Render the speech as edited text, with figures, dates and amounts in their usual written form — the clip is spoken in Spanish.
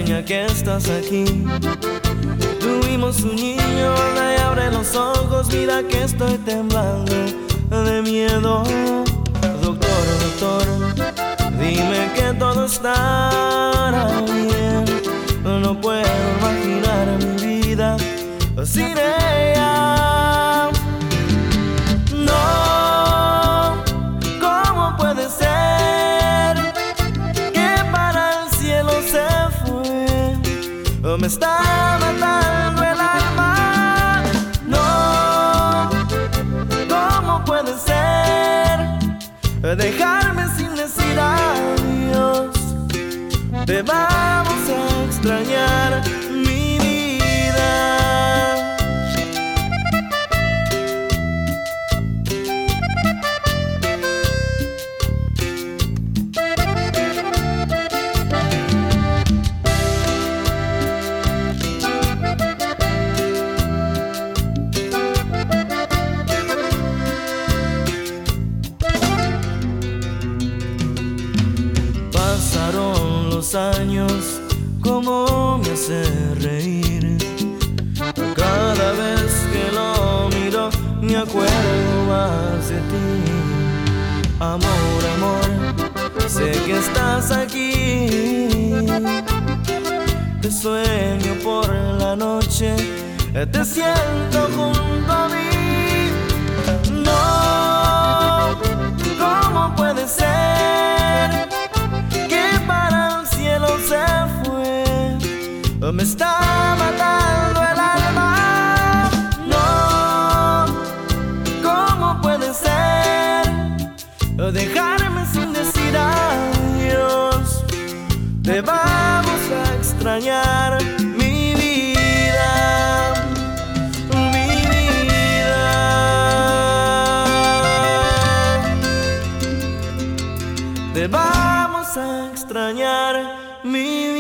enseña que estás aquí. Tuvimos un niño, anda y abre los ojos, mira que estoy temblando de miedo. Doctor, doctor, dime que todo estará bien. No puedo imaginar mi vida sin ella. No, ¿cómo puede ser que para el cielo se fue? Me está matando el alma. No, ¿cómo puede ser dejarme sin decir adiós? Te vamos a extrañar, mi vida. Pasaron los años, cómo me hace reír. Cada vez que lo miro me acuerdo más de ti. Amor, amor, sé que estás aquí. Te sueño por la noche, te siento junto a mí. No, ¿cómo puede ser que para el cielo se fue? Me está matando el alma. No, ¿cómo puede ser dejarme sin decir adiós? Te vamos a extrañar, mi vida, mi vida. Te vamos a extrañar, mi vida.